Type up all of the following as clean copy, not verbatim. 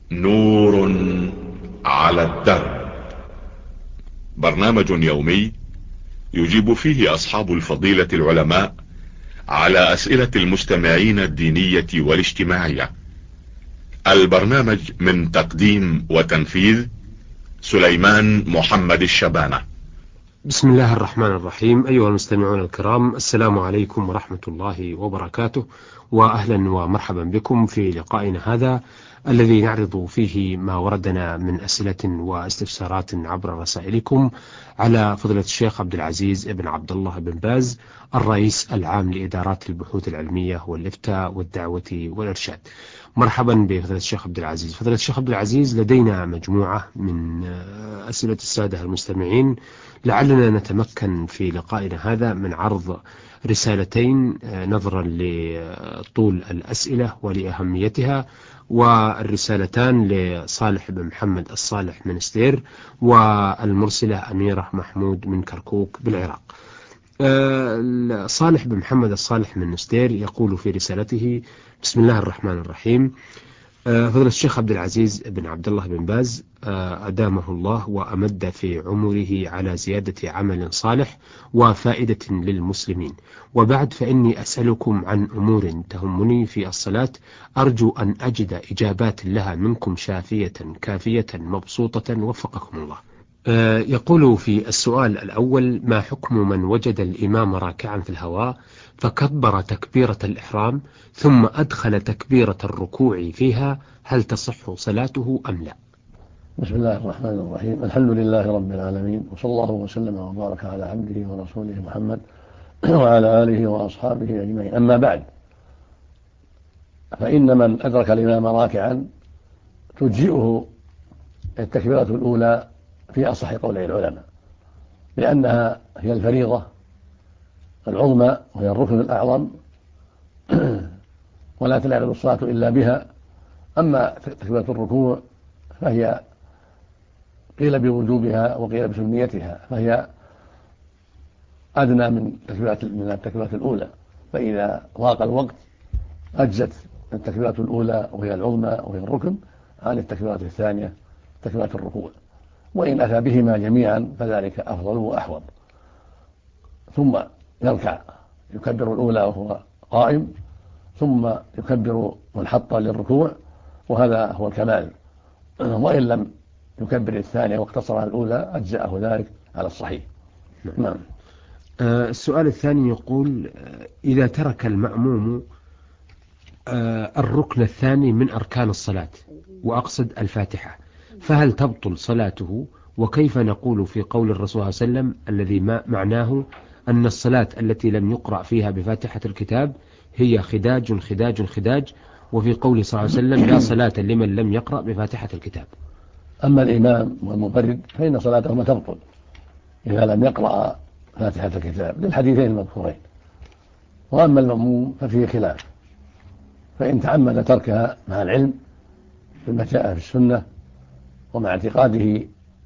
نور على الدرب. برنامج يومي يجيب فيه أصحاب الفضيلة العلماء على أسئلة المستمعين الدينية والاجتماعية. البرنامج من تقديم وتنفيذ سليمان محمد الشبانة. بسم الله الرحمن الرحيم. أيها المستمعون الكرام، السلام عليكم ورحمة الله وبركاته، وأهلا ومرحبا بكم في لقائنا هذا الذي نعرض فيه ما وردنا من أسئلة واستفسارات عبر رسائلكم على فضيلة الشيخ عبد العزيز بن عبد الله بن باز، الرئيس العام لإدارات البحوث العلمية والإفتاء والدعوة والإرشاد. مرحبا بفضيلة الشيخ عبد العزيز. فضيلة الشيخ عبد العزيز، لدينا مجموعة من أسئلة السادة المستمعين، لعلنا نتمكن في لقائنا هذا من عرض رسالتين نظرا لطول الأسئلة ولأهميتها، والرسالتان لصالح بن محمد الصالح من ستير، والمرسلة أميرة محمود من كركوك بالعراق. صالح بن محمد الصالح من ستير يقول في رسالته: بسم الله الرحمن الرحيم. فضل الشيخ عبد العزيز بن عبد الله بن باز أدامه الله وأمد في عمره على زيادة عمل صالح وفائدة للمسلمين، وبعد فإني أسألكم عن أمور تهمني في الصلاة، أرجو أن أجد إجابات لها منكم شافية كافية مبسوطة، وفقكم الله. يقول في السؤال الأول: ما حكم من وجد الإمام راكعا في الهواء فكبر تكبيرة الإحرام ثم أدخل تكبيرة الركوع فيها، هل تصح صلاته أم لا؟ بسم الله الرحمن الرحيم. الحمد لله رب العالمين، وصلى الله وسلم وبارك على عبده ورسوله محمد وعلى آله وأصحابه أجمعين. أما بعد، فإن من أدرك الإمام راكعا تجزئه التكبيرة الأولى في أصح قولي العلماء، لأنها هي الفريضة العظمى وهي الركن الأعظم ولا تنعقد الصلاة إلا بها. أما تكبيرة الركوع فهي قيل بوجوبها وقيل بسنيتها، فهي أدنى من التكبيرة الأولى، فإذا ضاق الوقت أجزت التكبيرة الأولى وهي العظمى وهي الركن عن التكبيرة الثانية تكبيرة الركوع، وإن أتى بهما جميعا فذلك أفضل وأحوط. ثم يركع يكبر الأولى وهو قائم، ثم يكبر منحطا للركوع، وهذا هو الكمال. وإن لم يكبر الثانية واقتصر الأولى أجزأه ذلك على الصحيح. نعم. السؤال الثاني يقول: إذا ترك المأموم الركن الثاني من أركان الصلاة، وأقصد الفاتحة، فهل تبطل صلاته؟ وكيف نقول في قول الرسول صلى الله عليه وسلم الذي معناه أن الصلاة التي لم يقرأ فيها بفاتحة الكتاب هي خداج خداج خداج، وفي قول صلى الله عليه وسلم: لا صلاة لمن لم يقرأ بفاتحة الكتاب؟ أما الإمام والمنفرد فإن صلاتهما تبطل إذا لم يقرأ فاتحة الكتاب للحديثين المذكورين. وأما المأموم ففيه خلاف، فإن تعمد تركها مع العلم بما جاء في السنة ومع اعتقاده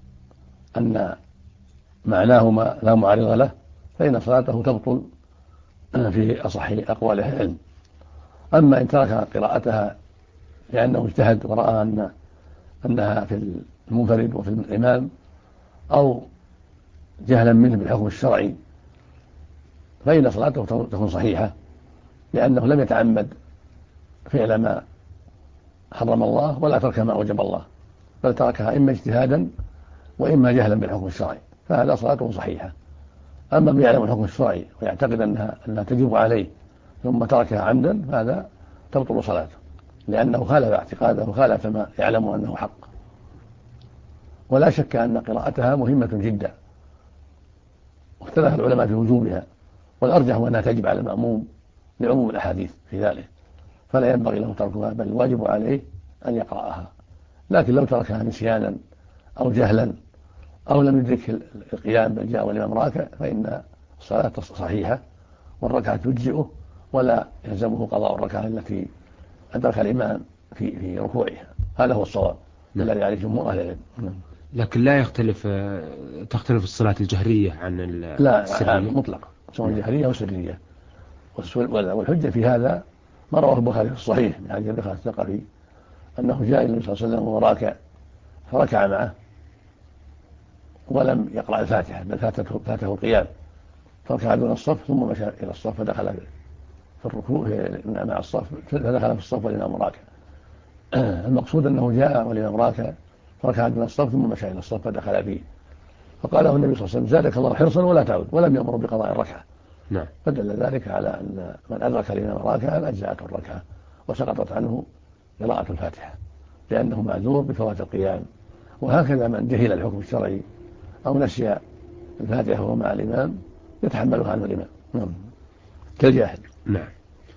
أن معناهما لا معارض له فإن صلاته تبطل في أصح أقوال أهل العلم. أما إن ترك قراءتها لأنه اجتهد ورأى أنها في المنفرد وفي الإمام أو جهلا منه بالحكم الشرعي فإن صلاته تكون صحيحة، لأنه لم يتعمد فعل ما حرم الله ولا ترك ما أوجب الله، بل تركها إما اجتهادا وإما جهلا بالحكم الشرعي، فهذا صلاته صحيحة. أما من يعلم الحكم الشرعي ويعتقد أنها تجب عليه ثم تركها عمدا فهذا تبطل صلاته، لأنه خالف اعتقاده وخالف ما يعلم أنه حق. ولا شك أن قراءتها مهمة جدا، واختلف العلماء في وجوبها، والأرجح أنها تجب على المأموم لعموم الأحاديث في ذلك، فلا ينبغي له تركها، بل الواجب عليه أن يقرأها. لكن لو تركها نسيانا أو جهلا أو لم يدرك القيام بل جاء والإمام راكع فإن الصلاة صحيحة والركعة تجزئه، ولا يلزمه قضاء الركعة التي أدرك الإمام في ركوعها. هذا هو الصواب الذي عليه جمهور أهل العلم. لكن لا تختلف الصلاة الجهرية عن السرية؟ لا مطلقا، سواء جهرية أو سرية. والحجة في هذا ما رواه البخاري في الصحيح من حديث البخاري الثقفي أنه جاء النبي صلى الله عليه وسلم وهو راكع فركع معه ولم يقرأ الفاتحة بل فاته القيام، فركع دون الصف ثم مشى إلى الصف فدخل في الركوع مع الصف، فدخل في الصف والإمام راكع. المقصود أنه جاء والإمام راكع فركع دون الصف ثم مشى إلى الصف فدخل فيه، فقال له النبي صلى الله عليه وسلم زادك الله حرصا ولا تعود، ولم يأمر بقضاء الركعة. نعم. فدل ذلك على أن من أدرك الإمام راكعا أجزأته الركعة وسقطت عنه قراءة الفاتحة لأنه معذور بفوات القيام. وهكذا من جهل الحكم الشرعي أو نسي الفاتحة وهو مع الإمام يتحملها عنه الإمام. نعم. كالجاهل. نعم.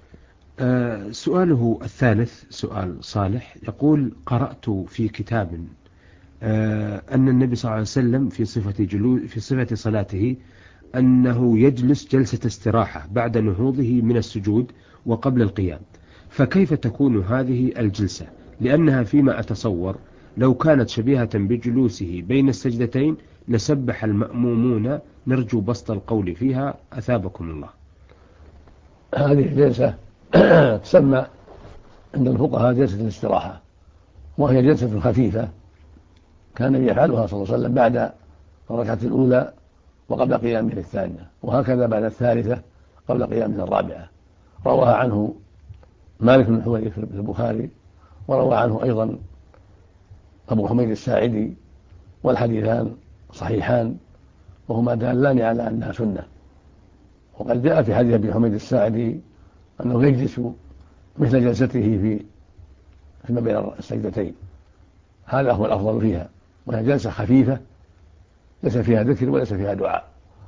سؤاله الثالث سؤال صالح، يقول: قرأت في كتاب أن النبي صلى الله عليه وسلم في صفة صلاته أنه يجلس جلسة استراحة بعد نهوضه من السجود وقبل القيام، فكيف تكون هذه الجلسة؟ لأنها فيما أتصور لو كانت شبيهة بجلوسه بين السجدتين لسبح المأمومون، نرجو بسط القول فيها أثابكم الله. هذه الجلسة تسمى عند الفقهاء جلسة الاستراحة، وهي جلسة خفيفة كان يفعلها صلى الله عليه وسلم بعد الركعة الأولى وقبل قيامه الثانية، وهكذا بعد الثالثة قبل قيامه الرابعة. رواها عنه مالك بن حويرث في البخاري، وروى عنه أيضا أبو حميد الساعدي، والحديثان صحيحان وهما دالان على أنها سنة. وقد جاء في حديث أبي حميد الساعدي أنه يجلس مثل جلسته فيما بين السجدتين، هذا هو الأفضل فيها، وهي جلسة خفيفة ليس فيها ذكر وليس فيها دعاء.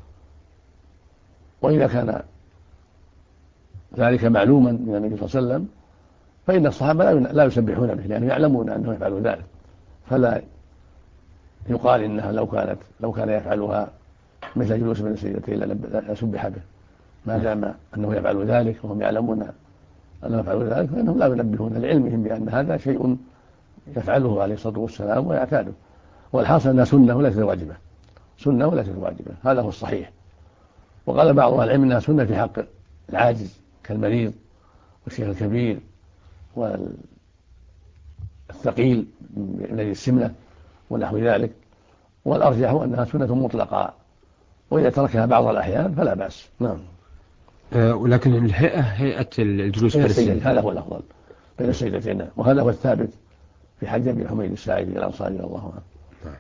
وإذا كان ذلك معلوما من النبي صلى الله عليه وسلم فإن الصحابة لا يسبحون به لأنهم يعلمون أنه يفعل ذلك، فلا يقال إنها لو كان يفعلها مثل جلوس بين السجدتين لسبح به، ما دام أنه يفعل ذلك وهم يعلمون أنه يفعل ذلك فإنهم لا ينبهون لعلمهم بأن هذا شيء يفعله عليه الصلاة والسلام ويعتاده. والحاصل أنها سنة وليست واجبة، سنة وليست واجبة، هذا هو الصحيح. وقال بعض أهل العلم أنها سنة في حق العاجز كالمريض والشيخ الكبير والثقيل الذي السمنة ونحو ذلك، والأرجح أنها سنة مطلقة، وإذا تركها بعض الأحيان فلا بأس. نعم. ولكن الهيئة هيئة الجلوس بين السجدتين، هذا هو الأفضل بين السجدتين، وهذا هو الثابت في حديث أبي حميد الساعدي الأنصاري رضي الله عنه.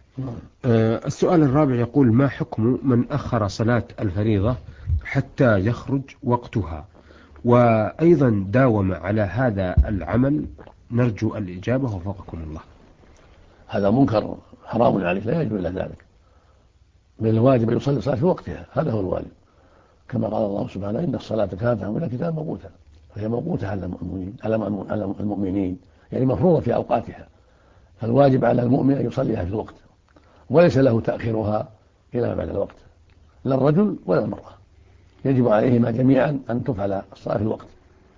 السؤال الرابع يقول: ما حكم من أخر صلاة الفريضة حتى يخرج وقتها وأيضا داوم على هذا العمل؟ نرجو الإجابة وفقكم الله. هذا منكر حرام عليه، لا يجوز إلا ذلك، بل الواجب يصلي الصلاة في وقتها، هذا هو الواجب، كما قال الله سبحانه: إن الصلاة كانت على الكتاب موقوتا، فهي موقوتة على المؤمنين يعني مفروضة في أوقاتها، فالواجب على المؤمن أن يصليها في الوقت، وليس له تأخيرها إلى ما بعد الوقت، لا الرجل ولا المرأة، يجب عليهما جميعا أن تفعل الصلاة في الوقت،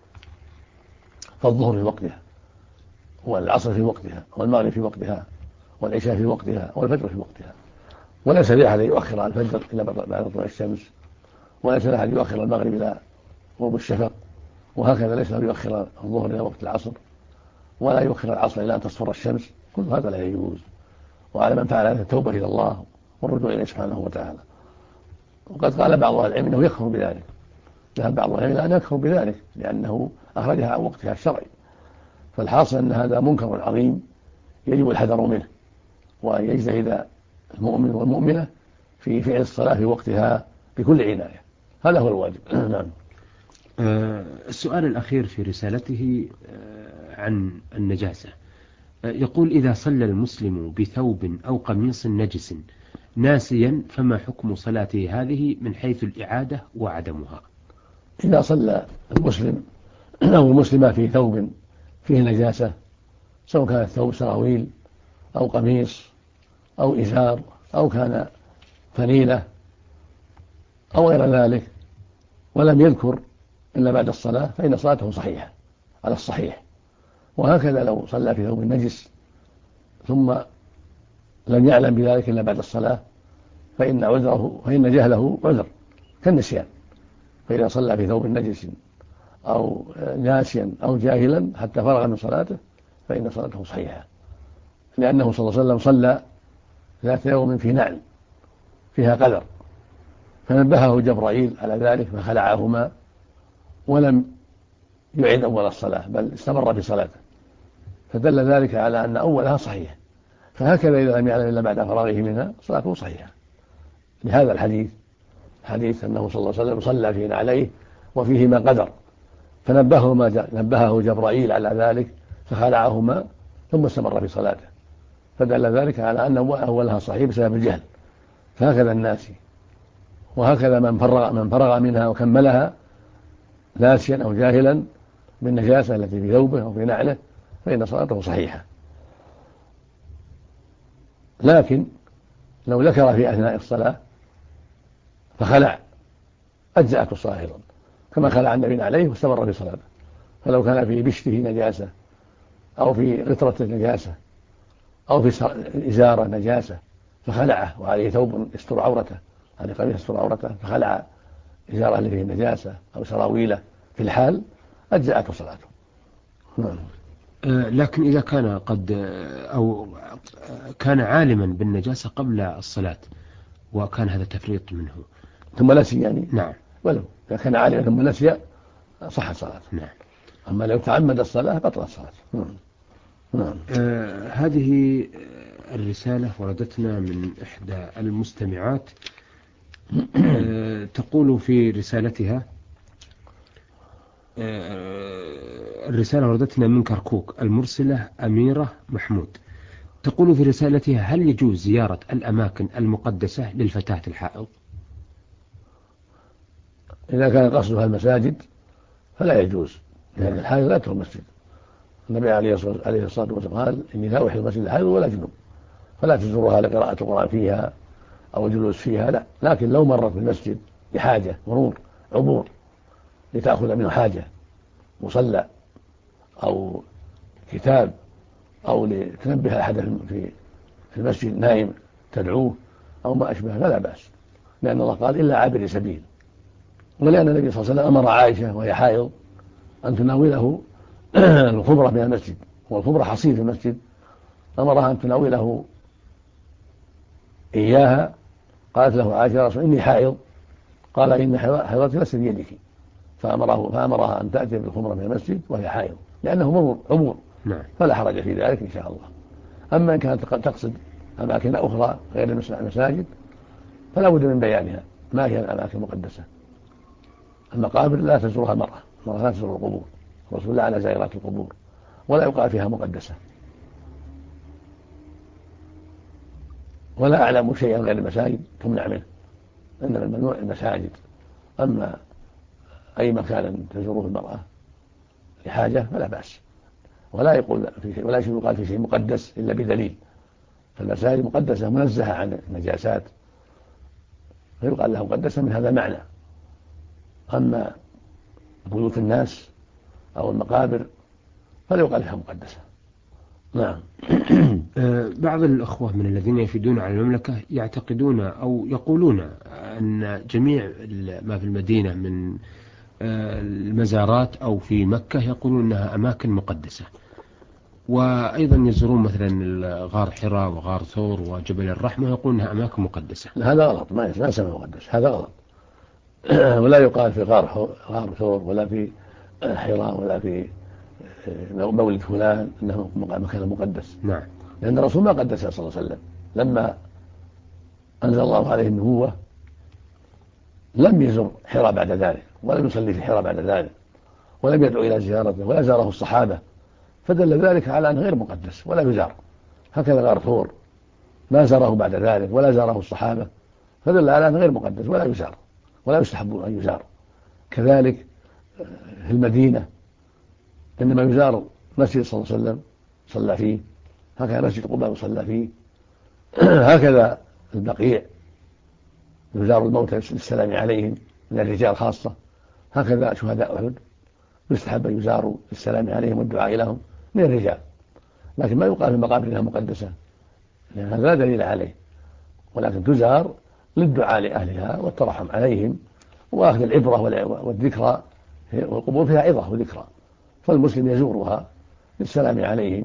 فالظهر في وقتها، والعصر في وقتها، والمغرب في وقتها، والعشاء في وقتها، والفجر في وقتها. وليس لأحد يؤخر الفجر إلى بعد طلوع الشمس، وليس لأحد يؤخر المغرب إلى غروب الشفق، وهكذا ليس له يؤخر الظهر إلى وقت العصر، ولا يؤخر العصر إلى أن تصفر الشمس، كل هذا لا يجوز. وعلى من فعل هذا التوبة إلى الله والرجوع إليه سبحانه وتعالى. وقد قال بعض أهل العلم أنه يكفر بذلك، ذهب بعض أهل العلم إلى أن يكفر بذلك لأنه أخرجها عن وقتها الشرعي. فالحاصل أن هذا منكر عظيم يجب الحذر منه، وأن يجتهد المؤمن والمؤمنة في فعل الصلاة في وقتها بكل عناية، هذا هو الواجب. نعم. السؤال الأخير في رسالته عن النجاسة، يقول: إذا صلى المسلم بثوب أو قميص نجس ناسيا فما حكم صلاته هذه من حيث الإعادة وعدمها؟ إذا صلى المسلم أو المسلمة في ثوب فيه نجاسة، سواء كان الثوب سراويل أو قميص أو إزار أو كان فنيلة أو غير ذلك، ولم يذكر إلا بعد الصلاة، فإن صلاته صحيحة على الصحيح. وهكذا لو صلى في ثوب نجس ثم لم يعلم بذلك إلا بعد الصلاة، فإن جهله عذر كالنسيان، فإذا صلى في ثوب نجس أو ناسيا أو جاهلا حتى فرغ من صلاته فإن صلاته صحيحة، لأنه صلى الله عليه وسلم صلى ذات يوم في نعل فيها قدر، فنبهه جبرائيل على ذلك فخلعهما ولم يعيد أول الصلاة بل استمر في صلاته، فدل ذلك على أن أولها صحيح. فهكذا إذا لم يعلم إلا بعد فراغه منها صلاته صحيحة. لهذا حديث أنه صلى الله عليه وسلم صلى في نعليه وفيهما قدر، نبهه جبرائيل على ذلك فخلعهما ثم استمر في صلاته، فدل ذلك على أن أولها صحيح بسبب الجهل. فهكذا الناس، وهكذا من فرغ منها وكملها ناسيا أو جاهلا بالنجاسة التي في ثوبه أو في نعله فإن صلاته صحيحة. لكن لو ذكر في أثناء الصلاة فخلع أجزأته الصلاة أيضا، كما خلع النبي عليه واستمر في صلاته. فلو كان في بشته نجاسة أو في غترة نجاسة أو في إزارة نجاسة فخلعه وعليه ثوب يستر عورته، عليه قميص يستر عورته، فخلع إزارة اللي فيه نجاسة أو سراويله في الحال أجزأته صلاته. لكن إذا كان أو كان عالما بالنجاسة قبل الصلاة وكان هذا تفريط منه ثم نسي يعني، نعم، ولو إذا كان عالما ثم نسي صحت صلاته. نعم. أما لو تعمد الصلاة بطلت صلاته. نعم. هذه الرسالة وردتنا من إحدى المستمعات تقول في رسالتها، الرسالة وردتنا من كركوك، المرسلة أميرة محمود، تقول في رسالتها: هل يجوز زيارة الأماكن المقدسة للفتاة الحائض؟ إذا كان قصدها المساجد فلا يجوز، لأن الحائض لا تدخل المسجد. النبي عليه الصلاة والسلام قال: إني لا أحل المسجد الحائض ولا جنوب، فلا تزورها لقراءة القرآن فيها أو الجلوس فيها، لا. لكن لو مرت بالمسجد لحاجة مرور عبور لتأخذ منه حاجة، مصلى أو كتاب أو لتنبه أحدا في المسجد نائم تدعوه أو ما أشبه، فلا بأس، لأن الله قال: إلا عابر سبيل. ولأن النبي صلى الله عليه وسلم أمر عائشة وهي حائض أن تناوله الخمرة من المسجد، والخمرة حصير في المسجد، أمرها أن تناوله إياها. قالت له عائشة: يا رسول إني حائض، قال: إن حيضتي ليست بيدك، فأمرها أن تأتي بالخمرة من المسجد وهي حائض، لأنه عبور، فلا حرج في ذلك إن شاء الله. أما إن كانت تقصد أماكن أخرى غير المساجد فلا بد من بيانها ما هي الأماكن المقدسة. المقابر لا تزورها المرأة لا تزور القبور، الرسول لعن زائرات القبور ولا يقال فيها مقدسة. ولا أعلم شيئا غير المساجد تمنع منه، إنما الممنوع المساجد. أما أي مكان تزوره المرأة لحاجة فلا بأس، ولا يقال في شيء مقدس إلا بدليل. فالمساجد مقدسة منزهة عن النجاسات فيقال لها مقدسة من هذا معنى. أما بيوت الناس أو المقابر فلا يقال لها مقدسة. نعم. بعض الأخوة من الذين يفيدون على المملكة يعتقدون أو يقولون أن جميع ما في المدينة من المزارات أو في مكة يقولون أنها أماكن مقدسة، وأيضا يزورون مثلا غار حراء وغار ثور وجبل الرحمة يقولون أنها أماكن مقدسة. هذا غلط، ما يسمى مقدس، هذا غلط. ولا يقال في غار ثور ولا في حراء ولا في مولد فلان انه مكان مقدس. نعم. لان الرسول ما قدسه صلى الله عليه وسلم، لما انزل الله عليه النبوة لم يزر حراء بعد ذلك، ولم يصلي في حراء بعد ذلك، ولم يدعو الى زيارته، ولا زاره الصحابة، فدل ذلك على انه غير مقدس ولا يزار. هكذا غار ثور ما زاره بعد ذلك ولا زاره الصحابة، فدل على انه غير مقدس ولا يزار ولا يستحب ان يزار. كذلك في المدينة إنما يزار مسجد صلى الله عليه وسلم صلى فيه، هكذا مسجد قباء صلى فيه، هكذا البقيع يزار الموتى للسلام عليهم من الرجال خاصة، هكذا شهداء أحد يستحب أن يزاروا للسلام عليهم والدعاء لهم من الرجال. لكن ما يقال في المقابر إنها مقدسة، لأن هذا لا دليل عليه، ولكن تزار للدعاء لأهلها والترحم عليهم وأخذ العبرة والذكرى، والقبور فيها عظة وذكرى، فالمسلم يزورها للسلام عليهم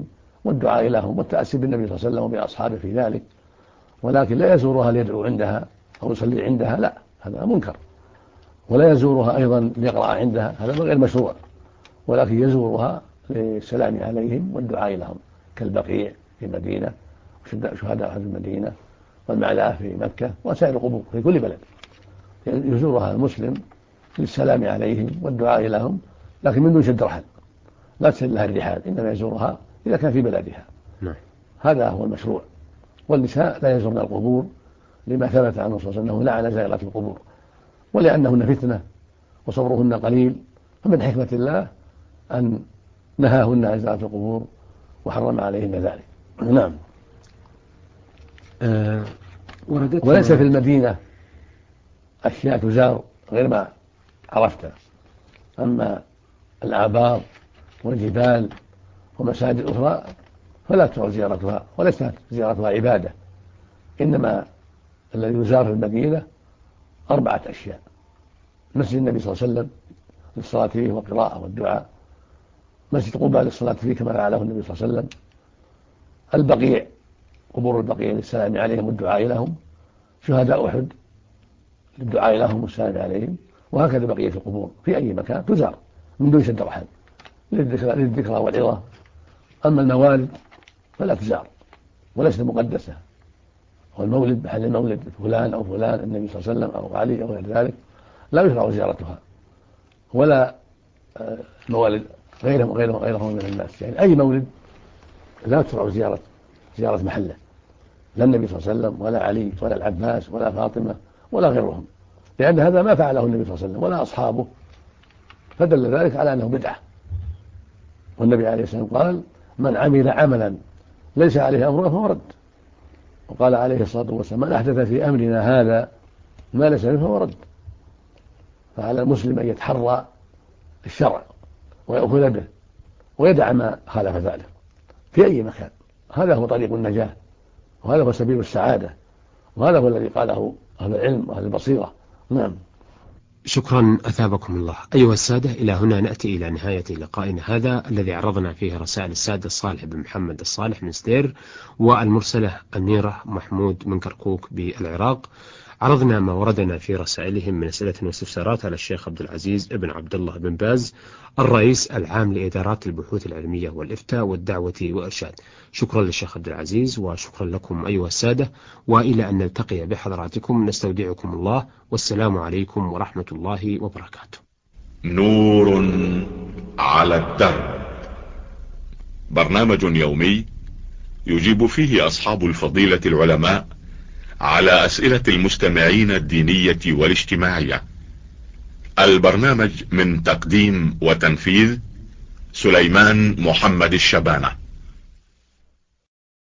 والدعاء لهم والتأسي بالنبي صلى الله عليه وسلم وبأصحابه في ذلك، ولكن لا يزورها ليدعو عندها أو يصلي عندها، لا، هذا منكر. ولا يزورها أيضا ليقرأ عندها، هذا غير مشروع، ولكن يزورها للسلام عليهم والدعاء لهم، كالبقيع في المدينة وشهداء أهل المدينة والمعلاة في مكة وسائر القبور في كل بلد، يزورها المسلم للسلام عليهم والدعاء لهم، لكن من دون شد رحل، لا تشد لها الرحال، إنما يزورها إذا كان في بلدها. هذا هو المشروع. والنساء لا يزورن القبور لما ثبت عنه صلى الله عليه وسلم أنه لعن زائرات القبور، ولأنهن فتنة وصبرهن قليل، فمن حكمة الله أن نهاهن عن زيارة القبور وحرم عليهن ذلك. نعم. وليس في المدينة أشياء تزار غير ما عرفت، أما الآبار والجبال ومساجد أخرى فلا تشرع زيارتها، وليست زيارتها عبادة، إنما الذي يزار في المدينة 4 أشياء: مسجد النبي صلى الله عليه وسلم للصلاة فيه والقراءة والدعاء، مسجد قباء للصلاة فيه كما فعله النبي صلى الله عليه وسلم، البقيع قبور البقيع للسلام عليهم والدعاء لهم، شهداء أحد للدعاء لهم والسلام عليهم، وهكذا بقية القبور في أي مكان تزار من دون شد رحل للذكرى والعظة. أما الموالد فلا تزار وليست مقدسة، والمولد محل المولد فلان أو فلان النبي صلى الله عليه وسلم أو علي أو غير ذلك لا يشرع زيارتها، ولا موالد غيرهم من الناس، يعني أي مولد لا تشرع زيارة محله، لا النبي صلى الله عليه وسلم ولا علي ولا العباس ولا فاطمة ولا غيرهم، لأن هذا ما فعله النبي صلى الله عليه وسلم ولا أصحابه، فدل ذلك على أنه بدعة. والنبي عليه الصلاة والسلام قال: من عمل عملا ليس عليه أمرنا فهو رد. وقال عليه الصلاة والسلام: من أحدث في أمرنا هذا ما ليس منه فهو رد. فعلى المسلم أن يتحرى الشرع ويأخذ به ويدع ما خالف ذلك في أي مكان، هذا هو طريق النجاة، وهذا هو سبيل السعادة، وهذا هو الذي قاله أهل العلم وأهل البصيرة. نعم. شكرا أثابكم الله. أيها السادة، إلى هنا نأتي إلى نهاية لقائنا هذا الذي عرضنا فيه رسائل السادة صالح بن محمد الصالح من سدير، والمرسلة أميرة محمود من كركوك بالعراق. عرضنا ما وردنا في رسائلهم من أسئلة واستفسارات على الشيخ عبد العزيز بن عبد الله بن باز، الرئيس العام لإدارات البحوث العلمية والإفتاء والدعوة والإرشاد. شكرا للشيخ عبد العزيز، وشكرا لكم أيها السادة، وإلى أن نلتقي بحضراتكم نستودعكم الله، والسلام عليكم ورحمة الله وبركاته. نور على الدرب، برنامج يومي يجيب فيه أصحاب الفضيلة العلماء على أسئلة المستمعين الدينية والاجتماعية. البرنامج من تقديم وتنفيذ سليمان محمد الشبانة.